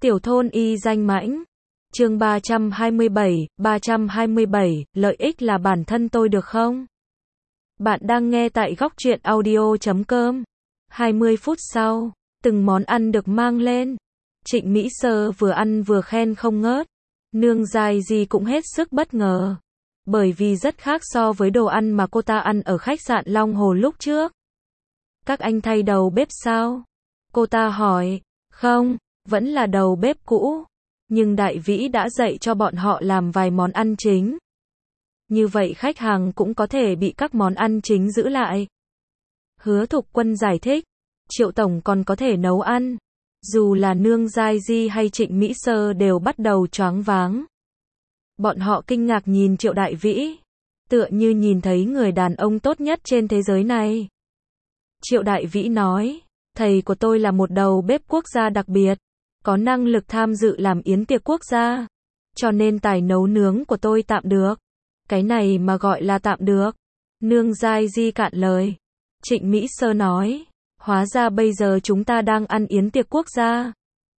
Tiểu thôn y danh mãnh. Chương 327, lợi ích là bản thân tôi được không? Bạn đang nghe tại góc truyện audio.com. 20 phút sau, từng món ăn được mang lên. Trịnh Mỹ Sơ vừa ăn vừa khen không ngớt. Nương Giai Di cũng hết sức bất ngờ. Bởi vì rất khác so với đồ ăn mà cô ta ăn ở khách sạn Long Hồ lúc trước. Các anh thay đầu bếp sao? Cô ta hỏi. Không, vẫn là đầu bếp cũ. Nhưng Đại Vĩ đã dạy cho bọn họ làm vài món ăn chính. Như vậy khách hàng cũng có thể bị các món ăn chính giữ lại. Hứa Thục Quân giải thích. Triệu Tổng còn có thể nấu ăn. Dù là Nương Giai Di hay Trịnh Mỹ Sơ đều bắt đầu choáng váng. Bọn họ kinh ngạc nhìn Triệu Đại Vĩ. Tựa như nhìn thấy người đàn ông tốt nhất trên thế giới này. Triệu Đại Vĩ nói. Thầy của tôi là một đầu bếp quốc gia đặc biệt. Có năng lực tham dự làm yến tiệc quốc gia. Cho nên tài nấu nướng của tôi tạm được. Cái này mà gọi là tạm được. Nương Giai Di cạn lời. Trịnh Mỹ Sơ nói. Hóa ra bây giờ chúng ta đang ăn yến tiệc quốc gia.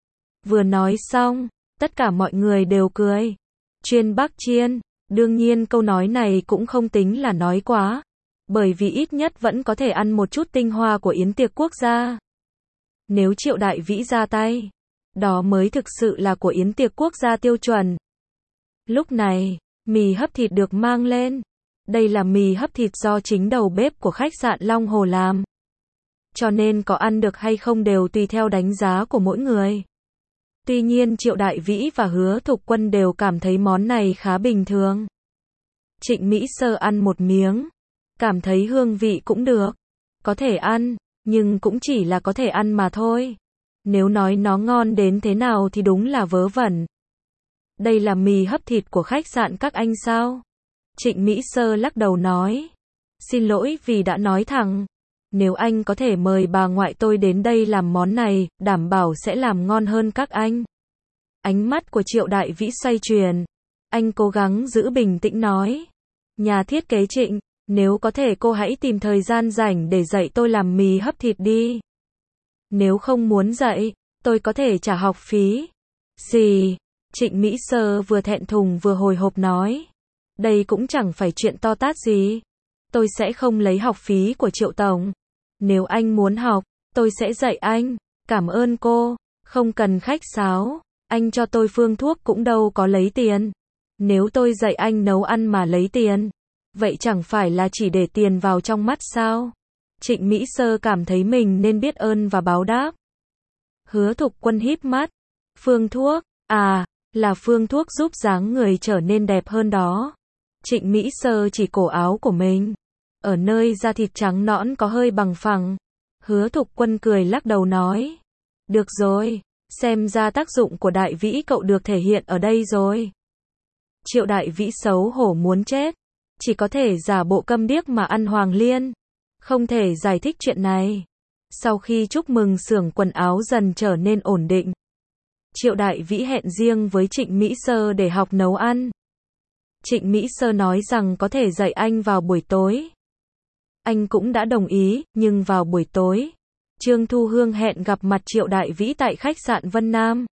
Vừa nói xong, tất cả mọi người đều cười. Chuyên Bắc chiên. Đương nhiên câu nói này cũng không tính là nói quá. Bởi vì ít nhất vẫn có thể ăn một chút tinh hoa của yến tiệc quốc gia. Nếu Triệu Đại Vĩ ra tay, đó mới thực sự là của yến tiệc quốc gia tiêu chuẩn. Lúc này, mì hấp thịt được mang lên. Đây là mì hấp thịt do chính đầu bếp của khách sạn Long Hồ làm. Cho nên có ăn được hay không đều tùy theo đánh giá của mỗi người. Tuy nhiên Triệu Đại Vĩ và Hứa Thục Quân đều cảm thấy món này khá bình thường. Trịnh Mỹ Sơ ăn một miếng. Cảm thấy hương vị cũng được. Có thể ăn, nhưng cũng chỉ là có thể ăn mà thôi. Nếu nói nó ngon đến thế nào thì đúng là vớ vẩn. Đây là mì hấp thịt của khách sạn các anh sao? Trịnh Mỹ Sơ lắc đầu nói. Xin lỗi vì đã nói thẳng. Nếu anh có thể mời bà ngoại tôi đến đây làm món này, đảm bảo sẽ làm ngon hơn các anh. Ánh mắt của Triệu Đại Vĩ xoay chuyển. Anh cố gắng giữ bình tĩnh nói. Nhà thiết kế Trịnh, nếu có thể cô hãy tìm thời gian rảnh để dạy tôi làm mì hấp thịt đi. Nếu không muốn dạy, tôi có thể trả học phí. Gì? Trịnh Mỹ Sơ vừa thẹn thùng vừa hồi hộp nói. Đây cũng chẳng phải chuyện to tát gì. Tôi sẽ không lấy học phí của Triệu Tổng. Nếu anh muốn học, tôi sẽ dạy anh. Cảm ơn cô. Không cần khách sáo. Anh cho tôi phương thuốc cũng đâu có lấy tiền. Nếu tôi dạy anh nấu ăn mà lấy tiền, vậy chẳng phải là chỉ để tiền vào trong mắt sao? Trịnh Mỹ Sơ cảm thấy mình nên biết ơn và báo đáp. Hứa Thục Quân híp mắt. Phương thuốc, à, là phương thuốc giúp dáng người trở nên đẹp hơn đó. Trịnh Mỹ Sơ chỉ cổ áo của mình. Ở nơi da thịt trắng nõn có hơi bằng phẳng. Hứa Thục Quân cười lắc đầu nói. Được rồi, xem ra tác dụng của Đại Vĩ cậu được thể hiện ở đây rồi. Triệu Đại Vĩ xấu hổ muốn chết. Chỉ có thể giả bộ câm điếc mà ăn hoàng liên. Không thể giải thích chuyện này. Sau khi chúc mừng xưởng quần áo dần trở nên ổn định, Triệu Đại Vĩ hẹn riêng với Trịnh Mỹ Sơ để học nấu ăn. Trịnh Mỹ Sơ nói rằng có thể dạy anh vào buổi tối. Anh cũng đã đồng ý, nhưng vào buổi tối, Trương Thu Hương hẹn gặp mặt Triệu Đại Vĩ tại khách sạn Vân Nam.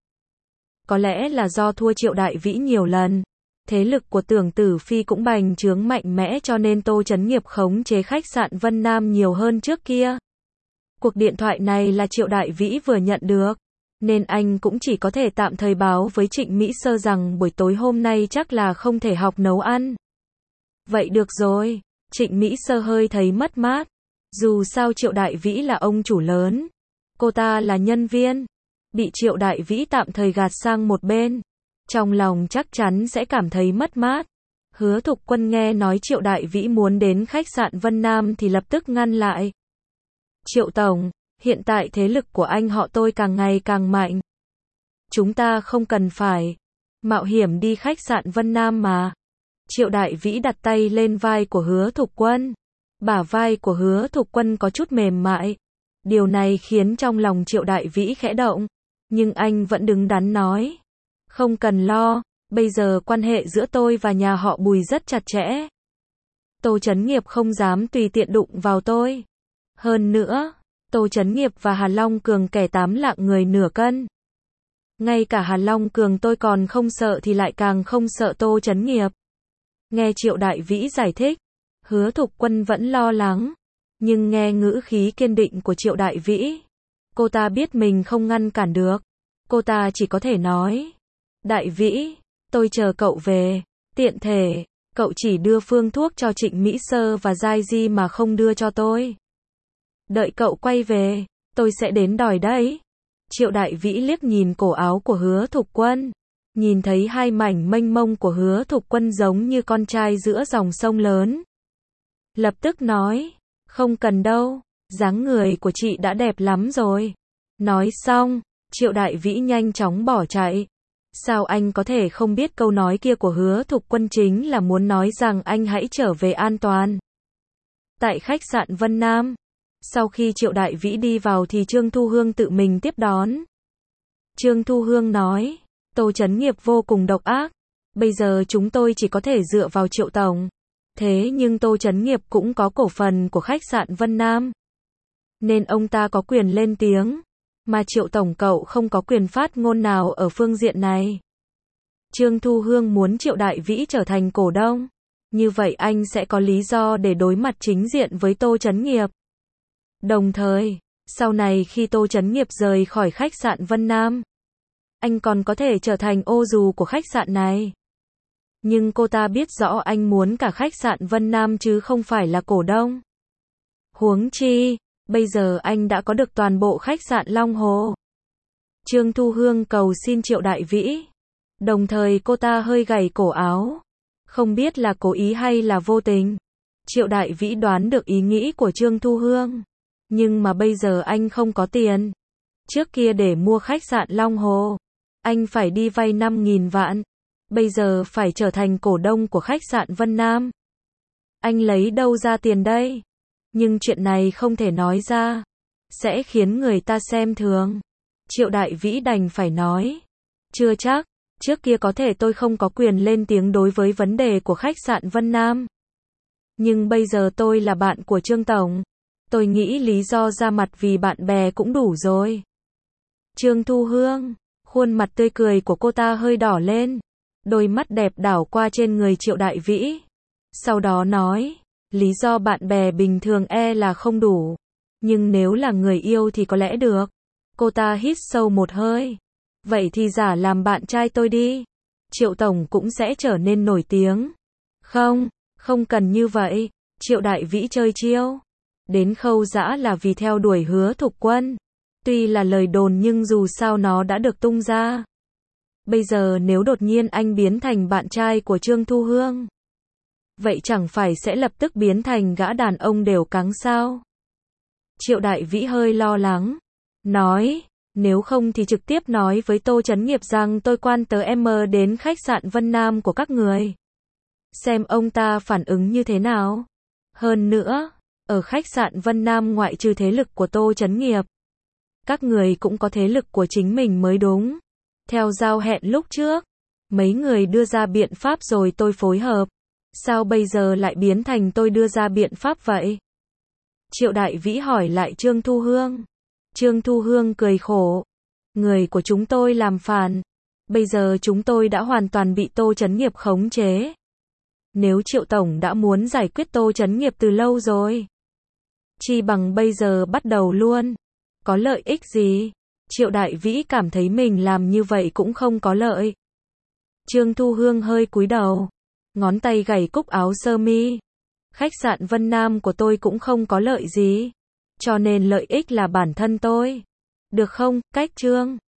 Có lẽ là do thua Triệu Đại Vĩ nhiều lần. Thế lực của Tưởng Tử Phi cũng bành trướng mạnh mẽ cho nên Tô Chấn Nghiệp khống chế khách sạn Vân Nam nhiều hơn trước kia. Cuộc điện thoại này là Triệu Đại Vĩ vừa nhận được, nên anh cũng chỉ có thể tạm thời báo với Trịnh Mỹ Sơ rằng buổi tối hôm nay chắc là không thể học nấu ăn. Vậy được rồi, Trịnh Mỹ Sơ hơi thấy mất mát. Dù sao Triệu Đại Vĩ là ông chủ lớn, cô ta là nhân viên, bị Triệu Đại Vĩ tạm thời gạt sang một bên. Trong lòng chắc chắn sẽ cảm thấy mất mát. Hứa Thục Quân nghe nói Triệu Đại Vĩ muốn đến khách sạn Vân Nam thì lập tức ngăn lại. Triệu Tổng, hiện tại thế lực của anh họ tôi càng ngày càng mạnh. Chúng ta không cần phải mạo hiểm đi khách sạn Vân Nam mà. Triệu Đại Vĩ đặt tay lên vai của Hứa Thục Quân. Bả vai của Hứa Thục Quân có chút mềm mại. Điều này khiến trong lòng Triệu Đại Vĩ khẽ động. Nhưng anh vẫn đứng đắn nói. Không cần lo, bây giờ quan hệ giữa tôi và nhà họ Bùi rất chặt chẽ. Tô Chấn Nghiệp không dám tùy tiện đụng vào tôi. Hơn nữa, Tô Chấn Nghiệp và Hà Long Cường kẻ 8 lạng người nửa cân. Ngay cả Hàn Long Cường tôi còn không sợ thì lại càng không sợ Tô Chấn Nghiệp. Nghe Triệu Đại Vĩ giải thích, Hứa Thục Quân vẫn lo lắng. Nhưng nghe ngữ khí kiên định của Triệu Đại Vĩ, cô ta biết mình không ngăn cản được. Cô ta chỉ có thể nói, Đại Vĩ, tôi chờ cậu về, tiện thể, cậu chỉ đưa phương thuốc cho Trịnh Mỹ Sơ và Giai Di mà không đưa cho tôi. Đợi cậu quay về, tôi sẽ đến đòi đấy. Triệu Đại Vĩ liếc nhìn cổ áo của Hứa Thục Quân, nhìn thấy hai mảnh mênh mông của Hứa Thục Quân giống như con trai giữa dòng sông lớn. Lập tức nói, không cần đâu, dáng người của chị đã đẹp lắm rồi. Nói xong, Triệu Đại Vĩ nhanh chóng bỏ chạy. Sao anh có thể không biết câu nói kia của Hứa Thục Quân chính là muốn nói rằng anh hãy trở về an toàn. Tại khách sạn Vân Nam, sau khi Triệu Đại Vĩ đi vào thì Trương Thu Hương tự mình tiếp đón. Trương Thu Hương nói, Tô Chấn Nghiệp vô cùng độc ác, bây giờ chúng tôi chỉ có thể dựa vào Triệu Tổng. Thế nhưng Tô Chấn Nghiệp cũng có cổ phần của khách sạn Vân Nam, nên ông ta có quyền lên tiếng, mà Triệu Tổng cậu không có quyền phát ngôn nào ở phương diện này. Trương Thu Hương muốn Triệu Đại Vĩ trở thành cổ đông, như vậy anh sẽ có lý do để đối mặt chính diện với Tô Chấn Nghiệp. Đồng thời, sau này khi Tô Chấn Nghiệp rời khỏi khách sạn Vân Nam, anh còn có thể trở thành ô dù của khách sạn này. Nhưng cô ta biết rõ anh muốn cả khách sạn Vân Nam chứ không phải là cổ đông. Huống chi, bây giờ anh đã có được toàn bộ khách sạn Long Hồ. Trương Thu Hương cầu xin Triệu Đại Vĩ. Đồng thời cô ta hơi gảy cổ áo. Không biết là cố ý hay là vô tình. Triệu Đại Vĩ đoán được ý nghĩ của Trương Thu Hương. Nhưng mà bây giờ anh không có tiền. Trước kia để mua khách sạn Long Hồ, anh phải đi vay 5.000 vạn. Bây giờ phải trở thành cổ đông của khách sạn Vân Nam. Anh lấy đâu ra tiền đây? Nhưng chuyện này không thể nói ra, sẽ khiến người ta xem thường. Triệu Đại Vĩ đành phải nói, chưa chắc, trước kia có thể tôi không có quyền lên tiếng đối với vấn đề của khách sạn Vân Nam. Nhưng bây giờ tôi là bạn của Trương Tổng. Tôi nghĩ lý do ra mặt vì bạn bè cũng đủ rồi. Trương Thu Hương, khuôn mặt tươi cười của cô ta hơi đỏ lên. Đôi mắt đẹp đảo qua trên người Triệu Đại Vĩ. Sau đó nói, lý do bạn bè bình thường là không đủ. Nhưng nếu là người yêu thì có lẽ được. Cô ta hít sâu một hơi. Vậy thì giả làm bạn trai tôi đi. Triệu Tổng cũng sẽ trở nên nổi tiếng. Không, không cần như vậy. Triệu Đại Vĩ chơi chiêu. Đến Khâu Dã là vì theo đuổi Hứa Thục Quân. Tuy là lời đồn nhưng dù sao nó đã được tung ra. Bây giờ nếu đột nhiên anh biến thành bạn trai của Trương Thu Hương, vậy chẳng phải sẽ lập tức biến thành gã đàn ông đều cắng sao? Triệu Đại Vĩ hơi lo lắng, nói, nếu không thì trực tiếp nói với Tô Chấn Nghiệp rằng tôi quan tớ đến khách sạn Vân Nam của các người. Xem ông ta phản ứng như thế nào. Hơn nữa, ở khách sạn Vân Nam ngoại trừ thế lực của Tô Chấn Nghiệp, các người cũng có thế lực của chính mình mới đúng. Theo giao hẹn lúc trước, mấy người đưa ra biện pháp rồi tôi phối hợp. Sao bây giờ lại biến thành tôi đưa ra biện pháp vậy? Triệu Đại Vĩ hỏi lại Trương Thu Hương. Trương Thu Hương cười khổ. Người của chúng tôi làm phản. Bây giờ chúng tôi đã hoàn toàn bị Tô Chấn Nghiệp khống chế. Nếu Triệu Tổng đã muốn giải quyết Tô Chấn Nghiệp từ lâu rồi, chi bằng bây giờ bắt đầu luôn. Có lợi ích gì? Triệu Đại Vĩ cảm thấy mình làm như vậy cũng không có lợi. Trương Thu Hương hơi cúi đầu, ngón tay gảy cúc áo sơ mi. Khách sạn Vân Nam của tôi cũng không có lợi gì, cho nên lợi ích là bản thân tôi. Được không, Cách Trương?